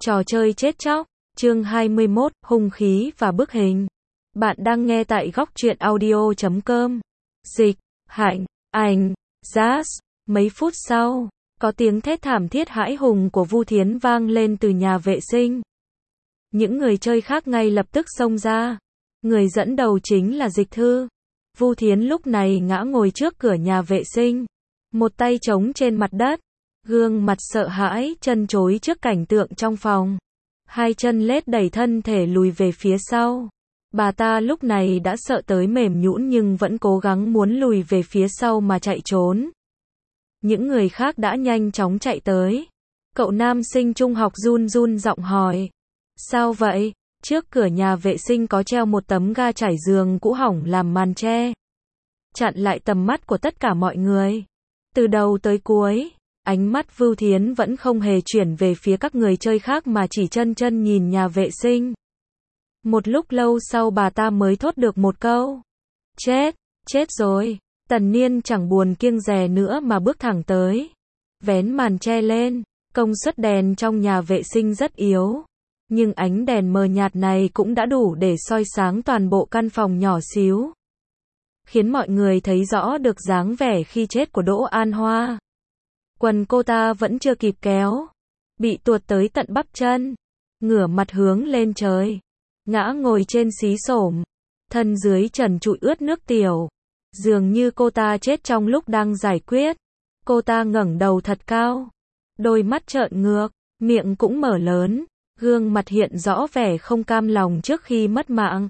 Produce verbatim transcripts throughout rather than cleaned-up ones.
Trò chơi chết chóc, chương hai mươi mốt, hung khí và bức hình. Bạn đang nghe tại góc truyện audio chấm com. Dịch, Hạnh, Ảnh, Jazz. Mấy phút sau, có tiếng thét thảm thiết hãi hùng của Vu Thiến vang lên từ nhà vệ sinh. Những người chơi khác ngay lập tức xông ra. Người dẫn đầu chính là Dịch Thư. Vu Thiến lúc này ngã ngồi trước cửa nhà vệ sinh, một tay chống trên mặt đất, gương mặt sợ hãi, chân chối trước cảnh tượng trong phòng. Hai chân lết đẩy thân thể lùi về phía sau. Bà ta lúc này đã sợ tới mềm nhũn nhưng vẫn cố gắng muốn lùi về phía sau mà chạy trốn. Những người khác đã nhanh chóng chạy tới. Cậu nam sinh trung học run run giọng hỏi. Sao vậy? Trước cửa nhà vệ sinh có treo một tấm ga trải giường cũ hỏng làm màn che, chặn lại tầm mắt của tất cả mọi người. Từ đầu tới cuối, ánh mắt Vu Thiến vẫn không hề chuyển về phía các người chơi khác mà chỉ chân chân nhìn nhà vệ sinh. Một lúc lâu sau bà ta mới thốt được một câu. Chết, chết rồi. Tần Niên chẳng buồn kiêng dè nữa mà bước thẳng tới. Vén màn che lên, công suất đèn trong nhà vệ sinh rất yếu. Nhưng ánh đèn mờ nhạt này cũng đã đủ để soi sáng toàn bộ căn phòng nhỏ xíu, khiến mọi người thấy rõ được dáng vẻ khi chết của Đỗ An Hoa. Quần cô ta vẫn chưa kịp kéo, bị tuột tới tận bắp chân, ngửa mặt hướng lên trời, ngã ngồi trên xí xổm, thân dưới trần trụi ướt nước tiểu. Dường như cô ta chết trong lúc đang giải quyết. Cô ta ngẩng đầu thật cao, đôi mắt trợn ngược, miệng cũng mở lớn, gương mặt hiện rõ vẻ không cam lòng trước khi mất mạng.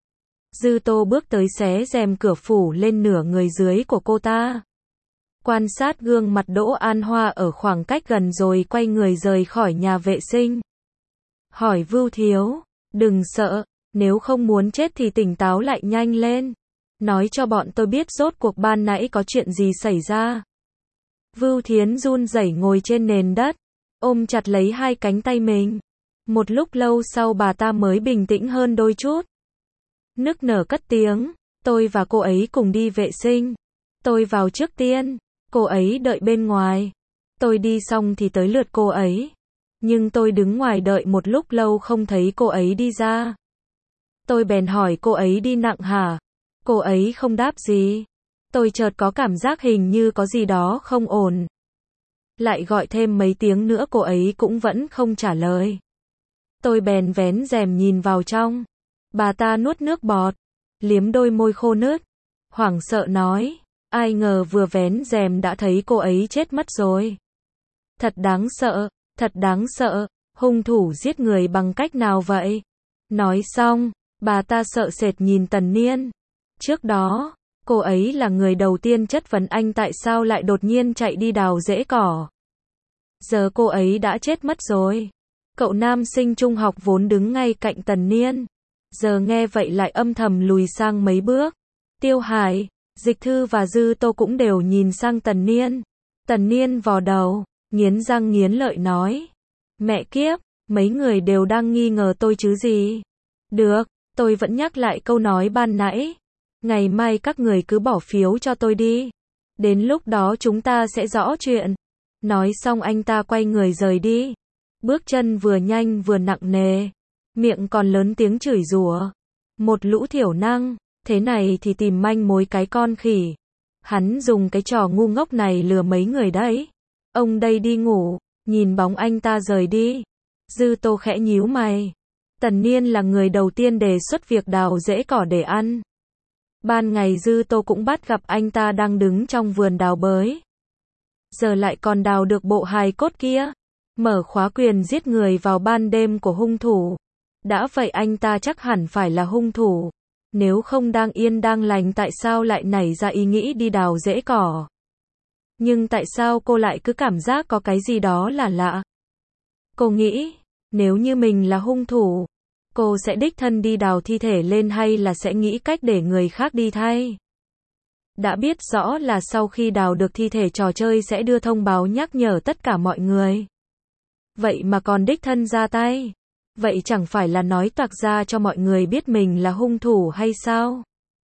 Dư Tô bước tới xé rèm cửa phủ lên nửa người dưới của cô ta. Quan sát gương mặt Đỗ An Hoa ở khoảng cách gần rồi quay người rời khỏi nhà vệ sinh. Hỏi Vưu Thiếu, đừng sợ, nếu không muốn chết thì tỉnh táo lại nhanh lên. Nói cho bọn tôi biết rốt cuộc ban nãy có chuyện gì xảy ra. Vưu Thiến run rẩy ngồi trên nền đất, ôm chặt lấy hai cánh tay mình. Một lúc lâu sau bà ta mới bình tĩnh hơn đôi chút. Nức nở cất tiếng, tôi và cô ấy cùng đi vệ sinh. Tôi vào trước tiên, cô ấy đợi bên ngoài. Tôi đi xong thì tới lượt cô ấy. Nhưng tôi đứng ngoài đợi một lúc lâu không thấy cô ấy đi ra. Tôi bèn hỏi cô ấy đi nặng hả? Cô ấy không đáp gì. Tôi chợt có cảm giác hình như có gì đó không ổn. Lại gọi thêm mấy tiếng nữa cô ấy cũng vẫn không trả lời. Tôi bèn vén rèm nhìn vào trong. Bà ta nuốt nước bọt, liếm đôi môi khô nứt, hoảng sợ nói, ai ngờ vừa vén rèm đã thấy cô ấy chết mất rồi. Thật đáng sợ, thật đáng sợ, hung thủ giết người bằng cách nào vậy? Nói xong, bà ta sợ sệt nhìn Tần Niên. Trước đó, cô ấy là người đầu tiên chất vấn anh tại sao lại đột nhiên chạy đi đào rễ cỏ. Giờ cô ấy đã chết mất rồi. Cậu nam sinh trung học vốn đứng ngay cạnh Tần Niên, giờ nghe vậy lại âm thầm lùi sang mấy bước. Tiêu Hải, Dịch Thư và Dư Tô cũng đều nhìn sang Tần Niên. Tần Niên vò đầu, nghiến răng nghiến lợi nói. Mẹ kiếp, mấy người đều đang nghi ngờ tôi chứ gì. Được, tôi vẫn nhắc lại câu nói ban nãy. Ngày mai các người cứ bỏ phiếu cho tôi đi. Đến lúc đó chúng ta sẽ rõ chuyện. Nói xong anh ta quay người rời đi. Bước chân vừa nhanh vừa nặng nề, miệng còn lớn tiếng chửi rủa. Một lũ thiểu năng, thế này thì tìm manh mối cái con khỉ. Hắn dùng cái trò ngu ngốc này lừa mấy người đấy. Ông đây đi ngủ, nhìn bóng anh ta rời đi. Dư Tô khẽ nhíu mày. Tần Niên là người đầu tiên đề xuất việc đào rễ cỏ để ăn. Ban ngày Dư Tô cũng bắt gặp anh ta đang đứng trong vườn đào bới. Giờ lại còn đào được bộ hài cốt kia. Mở khóa quyền giết người vào ban đêm của hung thủ. Đã vậy anh ta chắc hẳn phải là hung thủ. Nếu không đang yên đang lành tại sao lại nảy ra ý nghĩ đi đào rễ cỏ? Nhưng tại sao cô lại cứ cảm giác có cái gì đó là lạ? Cô nghĩ, nếu như mình là hung thủ, cô sẽ đích thân đi đào thi thể lên hay là sẽ nghĩ cách để người khác đi thay? Đã biết rõ là sau khi đào được thi thể trò chơi sẽ đưa thông báo nhắc nhở tất cả mọi người. Vậy mà còn đích thân ra tay. Vậy chẳng phải là nói toạc ra cho mọi người biết mình là hung thủ hay sao?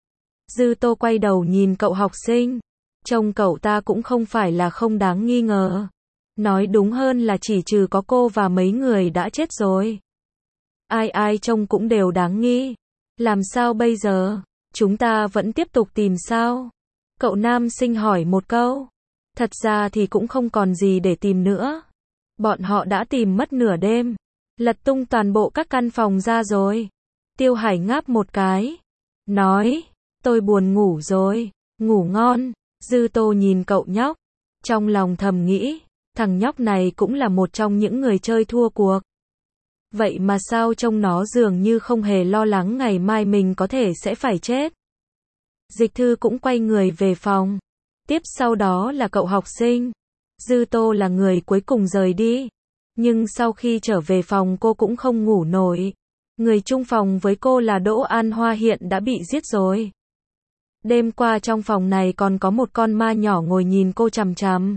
Dư Tô quay đầu nhìn cậu học sinh. Trông cậu ta cũng không phải là không đáng nghi ngờ. Nói đúng hơn là chỉ trừ có cô và mấy người đã chết rồi. Ai ai trông cũng đều đáng nghi. Làm sao bây giờ? Chúng ta vẫn tiếp tục tìm sao? Cậu nam sinh hỏi một câu. Thật ra thì cũng không còn gì để tìm nữa. Bọn họ đã tìm mất nửa đêm. Lật tung toàn bộ các căn phòng ra rồi. Tiêu Hải ngáp một cái. Nói, tôi buồn ngủ rồi. Ngủ ngon. Dư Tô nhìn cậu nhóc. Trong lòng thầm nghĩ, thằng nhóc này cũng là một trong những người chơi thua cuộc. Vậy mà sao trông nó dường như không hề lo lắng ngày mai mình có thể sẽ phải chết. Dịch Thư cũng quay người về phòng. Tiếp sau đó là cậu học sinh. Dư Tô là người cuối cùng rời đi. Nhưng sau khi trở về phòng cô cũng không ngủ nổi. Người chung phòng với cô là Đỗ An Hoa hiện đã bị giết rồi. Đêm qua trong phòng này còn có một con ma nhỏ ngồi nhìn cô chằm chằm.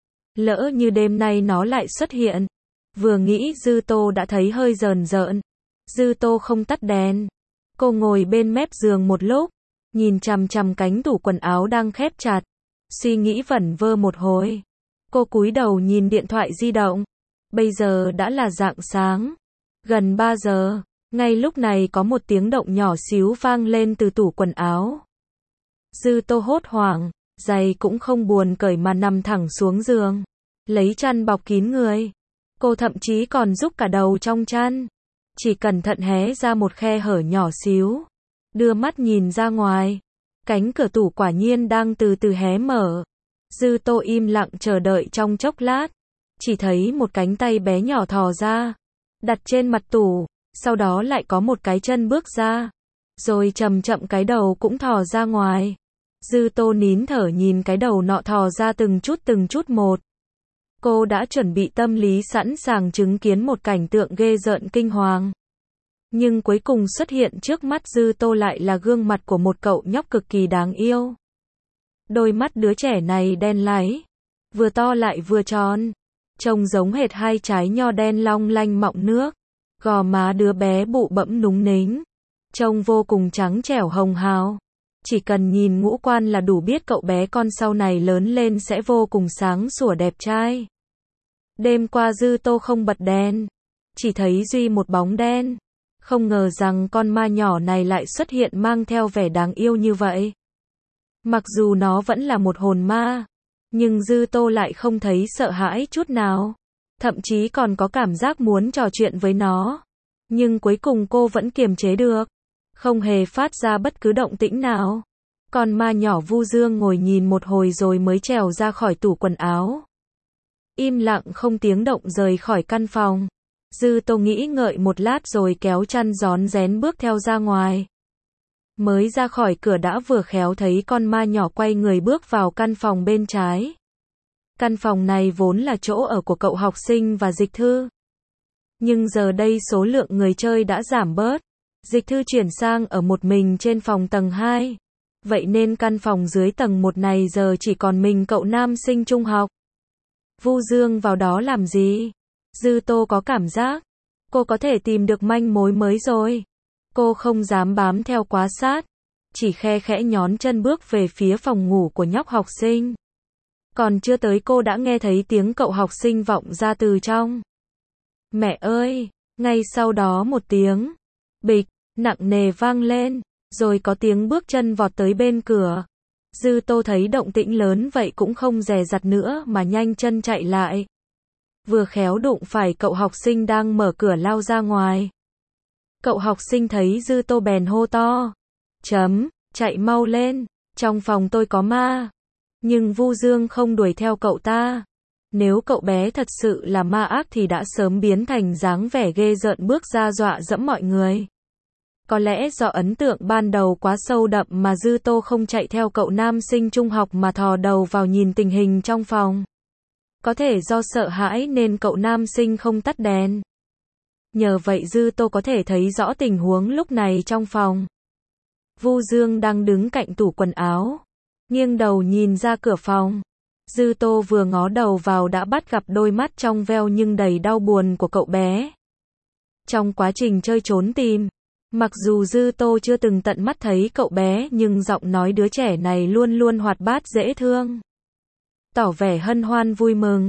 Lỡ như đêm nay nó lại xuất hiện. Vừa nghĩ Dư Tô đã thấy hơi rờn rợn. Dư Tô không tắt đèn. Cô ngồi bên mép giường một lúc. Nhìn chằm chằm cánh tủ quần áo đang khép chặt. Suy nghĩ vẩn vơ một hồi. Cô cúi đầu nhìn điện thoại di động. Bây giờ đã là rạng sáng. Gần ba giờ. Ngay lúc này có một tiếng động nhỏ xíu vang lên từ tủ quần áo. Dư Tô hốt hoảng. Giày cũng không buồn cởi mà nằm thẳng xuống giường. Lấy chăn bọc kín người. Cô thậm chí còn rúc cả đầu trong chăn. Chỉ cẩn thận hé ra một khe hở nhỏ xíu. Đưa mắt nhìn ra ngoài. Cánh cửa tủ quả nhiên đang từ từ hé mở. Dư Tô im lặng chờ đợi trong chốc lát. Chỉ thấy một cánh tay bé nhỏ thò ra. Đặt trên mặt tủ. Sau đó lại có một cái chân bước ra. Rồi chậm chậm cái đầu cũng thò ra ngoài. Dư Tô nín thở nhìn cái đầu nọ thò ra từng chút từng chút một. Cô đã chuẩn bị tâm lý sẵn sàng chứng kiến một cảnh tượng ghê rợn kinh hoàng. Nhưng cuối cùng xuất hiện trước mắt Dư Tô lại là gương mặt của một cậu nhóc cực kỳ đáng yêu. Đôi mắt đứa trẻ này đen láy, vừa to lại vừa tròn, trông giống hệt hai trái nho đen long lanh mọng nước. Gò má đứa bé bụ bẫm núng nính, trông vô cùng trắng trẻo hồng hào. Chỉ cần nhìn ngũ quan là đủ biết cậu bé con sau này lớn lên sẽ vô cùng sáng sủa đẹp trai. Đêm qua Dư Tô không bật đèn, chỉ thấy duy một bóng đen. Không ngờ rằng con ma nhỏ này lại xuất hiện mang theo vẻ đáng yêu như vậy. Mặc dù nó vẫn là một hồn ma, nhưng Dư Tô lại không thấy sợ hãi chút nào. Thậm chí còn có cảm giác muốn trò chuyện với nó. Nhưng cuối cùng cô vẫn kiềm chế được. Không hề phát ra bất cứ động tĩnh nào. Con ma nhỏ Vu Dương ngồi nhìn một hồi rồi mới trèo ra khỏi tủ quần áo. Im lặng không tiếng động rời khỏi căn phòng. Dư Tô nghĩ ngợi một lát rồi kéo chăn rón rén bước theo ra ngoài. Mới ra khỏi cửa đã vừa khéo thấy con ma nhỏ quay người bước vào căn phòng bên trái. Căn phòng này vốn là chỗ ở của cậu học sinh và Dịch Thư. Nhưng giờ đây số lượng người chơi đã giảm bớt. Dịch Thư chuyển sang ở một mình trên phòng tầng hai. Vậy nên căn phòng dưới tầng một này giờ chỉ còn mình cậu nam sinh trung học. Vu Dương vào đó làm gì? Dư Tô có cảm giác cô có thể tìm được manh mối mới rồi. Cô không dám bám theo quá sát, chỉ khe khẽ nhón chân bước về phía phòng ngủ của nhóc học sinh. Còn chưa tới cô đã nghe thấy tiếng cậu học sinh vọng ra từ trong. Mẹ ơi! Ngay sau đó một tiếng bịch nặng nề vang lên, rồi có tiếng bước chân vọt tới bên cửa. Dư Tô thấy động tĩnh lớn vậy cũng không dè dặt nữa mà nhanh chân chạy lại. Vừa khéo đụng phải cậu học sinh đang mở cửa lao ra ngoài. Cậu học sinh thấy Dư Tô bèn hô to. Chấm, chạy mau lên, trong phòng tôi có ma. Nhưng Vu Dương không đuổi theo cậu ta. Nếu cậu bé thật sự là ma ác thì đã sớm biến thành dáng vẻ ghê rợn bước ra dọa dẫm mọi người. Có lẽ do ấn tượng ban đầu quá sâu đậm mà Dư Tô không chạy theo cậu nam sinh trung học mà thò đầu vào nhìn tình hình trong phòng. Có thể do sợ hãi nên cậu nam sinh không tắt đèn. Nhờ vậy Dư Tô có thể thấy rõ tình huống lúc này trong phòng. Vu Dương đang đứng cạnh tủ quần áo, nghiêng đầu nhìn ra cửa phòng. Dư Tô vừa ngó đầu vào đã bắt gặp đôi mắt trong veo nhưng đầy đau buồn của cậu bé. Trong quá trình chơi trốn tìm, mặc dù Dư Tô chưa từng tận mắt thấy cậu bé nhưng giọng nói đứa trẻ này luôn luôn hoạt bát dễ thương, tỏ vẻ hân hoan vui mừng.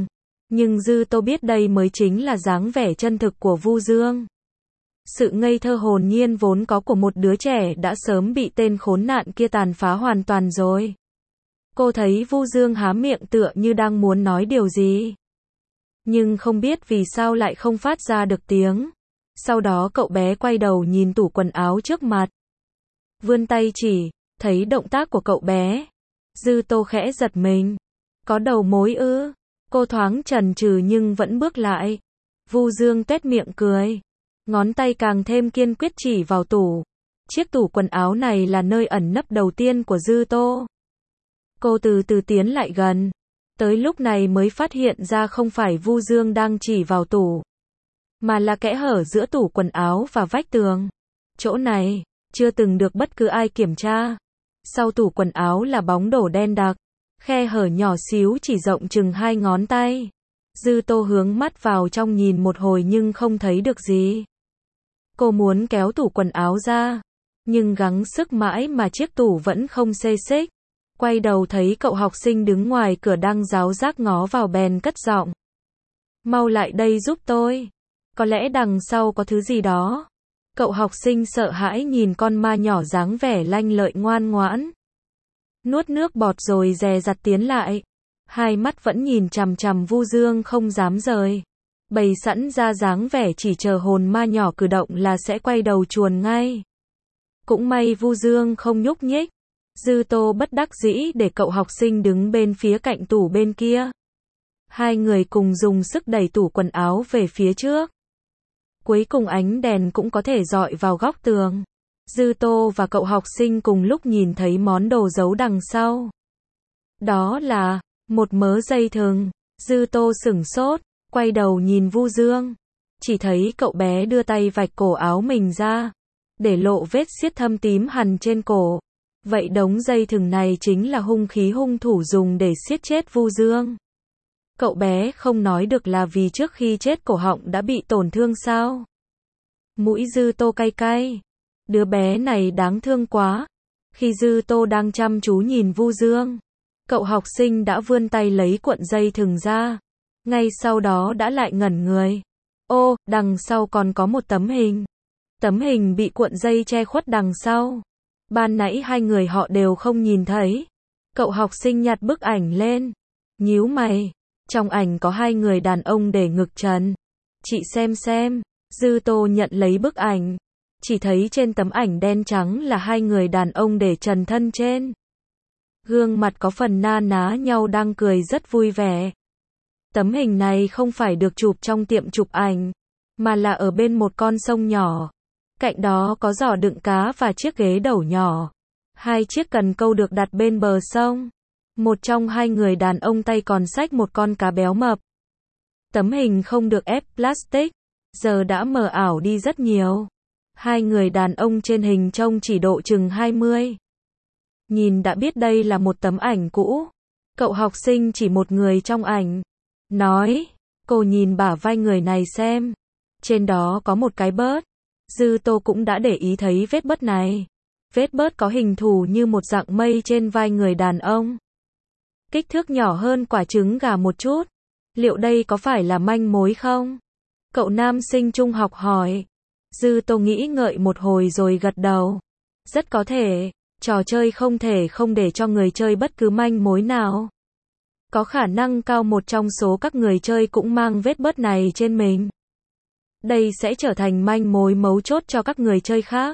Nhưng Dư Tô biết đây mới chính là dáng vẻ chân thực của Vu Dương. Sự ngây thơ hồn nhiên vốn có của một đứa trẻ đã sớm bị tên khốn nạn kia tàn phá hoàn toàn rồi. Cô thấy Vu Dương há miệng tựa như đang muốn nói điều gì. Nhưng không biết vì sao lại không phát ra được tiếng. Sau đó cậu bé quay đầu nhìn tủ quần áo trước mặt. Vươn tay chỉ, thấy động tác của cậu bé. Dư Tô khẽ giật mình. Có đầu mối ư? Cô thoáng chần chừ nhưng vẫn bước lại. Vu Dương tuét miệng cười. Ngón tay càng thêm kiên quyết chỉ vào tủ. Chiếc tủ quần áo này là nơi ẩn nấp đầu tiên của Dư Tô. Cô từ từ tiến lại gần. Tới lúc này mới phát hiện ra không phải Vu Dương đang chỉ vào tủ, mà là kẽ hở giữa tủ quần áo và vách tường. Chỗ này, chưa từng được bất cứ ai kiểm tra. Sau tủ quần áo là bóng đổ đen đặc. Khe hở nhỏ xíu chỉ rộng chừng hai ngón tay. Dư Tô hướng mắt vào trong nhìn một hồi nhưng không thấy được gì. Cô muốn kéo tủ quần áo ra, nhưng gắng sức mãi mà chiếc tủ vẫn không xê xích. Quay đầu thấy cậu học sinh đứng ngoài cửa đang ráo rác ngó vào bèn cất giọng. Mau lại đây giúp tôi. Có lẽ đằng sau có thứ gì đó. Cậu học sinh sợ hãi nhìn con ma nhỏ dáng vẻ lanh lợi ngoan ngoãn. Nuốt nước bọt rồi dè dặt tiến lại. Hai mắt vẫn nhìn chằm chằm Vu Dương không dám rời. Bày sẵn ra dáng vẻ chỉ chờ hồn ma nhỏ cử động là sẽ quay đầu chuồn ngay. Cũng may Vu Dương không nhúc nhích. Dư Tô bất đắc dĩ để cậu học sinh đứng bên phía cạnh tủ bên kia. Hai người cùng dùng sức đẩy tủ quần áo về phía trước. Cuối cùng ánh đèn cũng có thể dọi vào góc tường. Dư Tô và cậu học sinh cùng lúc nhìn thấy món đồ giấu đằng sau. Đó là một mớ dây thừng. Dư Tô sửng sốt, quay đầu nhìn Vu Dương. Chỉ thấy cậu bé đưa tay vạch cổ áo mình ra, để lộ vết xiết thâm tím hằn trên cổ. Vậy đống dây thừng này chính là hung khí hung thủ dùng để siết chết Vu Dương. Cậu bé không nói được là vì trước khi chết cổ họng đã bị tổn thương sao? Mũi Dư Tô cay cay. Đứa bé này đáng thương quá. Khi Dư Tô đang chăm chú nhìn Vu Dương, cậu học sinh đã vươn tay lấy cuộn dây thừng ra. Ngay sau đó đã lại ngẩn người. Ô, đằng sau còn có một tấm hình. Tấm hình bị cuộn dây che khuất đằng sau. Ban nãy hai người họ đều không nhìn thấy. Cậu học sinh nhặt bức ảnh lên. Nhíu mày. Trong ảnh có hai người đàn ông để ngực trần. Chị xem xem. Dư Tô nhận lấy bức ảnh. Chỉ thấy trên tấm ảnh đen trắng là hai người đàn ông để trần thân trên. Gương mặt có phần na ná nhau đang cười rất vui vẻ. Tấm hình này không phải được chụp trong tiệm chụp ảnh, mà là ở bên một con sông nhỏ. Cạnh đó có giỏ đựng cá và chiếc ghế đầu nhỏ. Hai chiếc cần câu được đặt bên bờ sông. Một trong hai người đàn ông tay còn xách một con cá béo mập. Tấm hình không được ép plastic, giờ đã mờ ảo đi rất nhiều. Hai người đàn ông trên hình trông chỉ độ chừng hai mươi. Nhìn đã biết đây là một tấm ảnh cũ. Cậu học sinh chỉ một người trong ảnh. Nói, cô nhìn bả vai người này xem. Trên đó có một cái bớt. Dư Tô cũng đã để ý thấy vết bớt này. Vết bớt có hình thù như một dạng mây trên vai người đàn ông. Kích thước nhỏ hơn quả trứng gà một chút. Liệu đây có phải là manh mối không? Cậu nam sinh trung học hỏi. Dư Tô nghĩ ngợi một hồi rồi gật đầu. Rất có thể, trò chơi không thể không để cho người chơi bất cứ manh mối nào. Có khả năng cao một trong số các người chơi cũng mang vết bớt này trên mình. Đây sẽ trở thành manh mối mấu chốt cho các người chơi khác.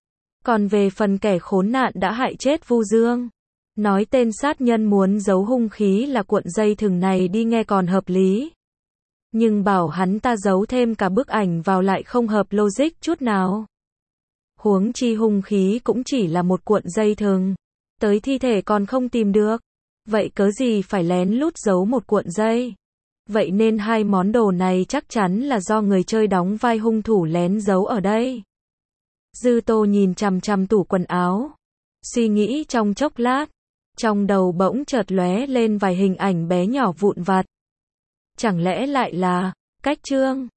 Còn về phần kẻ khốn nạn đã hại chết Vu Dương, nói tên sát nhân muốn giấu hung khí là cuộn dây thừng này đi nghe còn hợp lý. Nhưng bảo hắn ta giấu thêm cả bức ảnh vào lại không hợp logic chút nào. Huống chi hung khí cũng chỉ là một cuộn dây thừng. Tới thi thể còn không tìm được. Vậy cớ gì phải lén lút giấu một cuộn dây? Vậy nên hai món đồ này chắc chắn là do người chơi đóng vai hung thủ lén giấu ở đây. Dư Tô nhìn chằm chằm tủ quần áo. Suy nghĩ trong chốc lát. Trong đầu bỗng chợt lóe lên vài hình ảnh bé nhỏ vụn vặt. Chẳng lẽ lại là cách trương?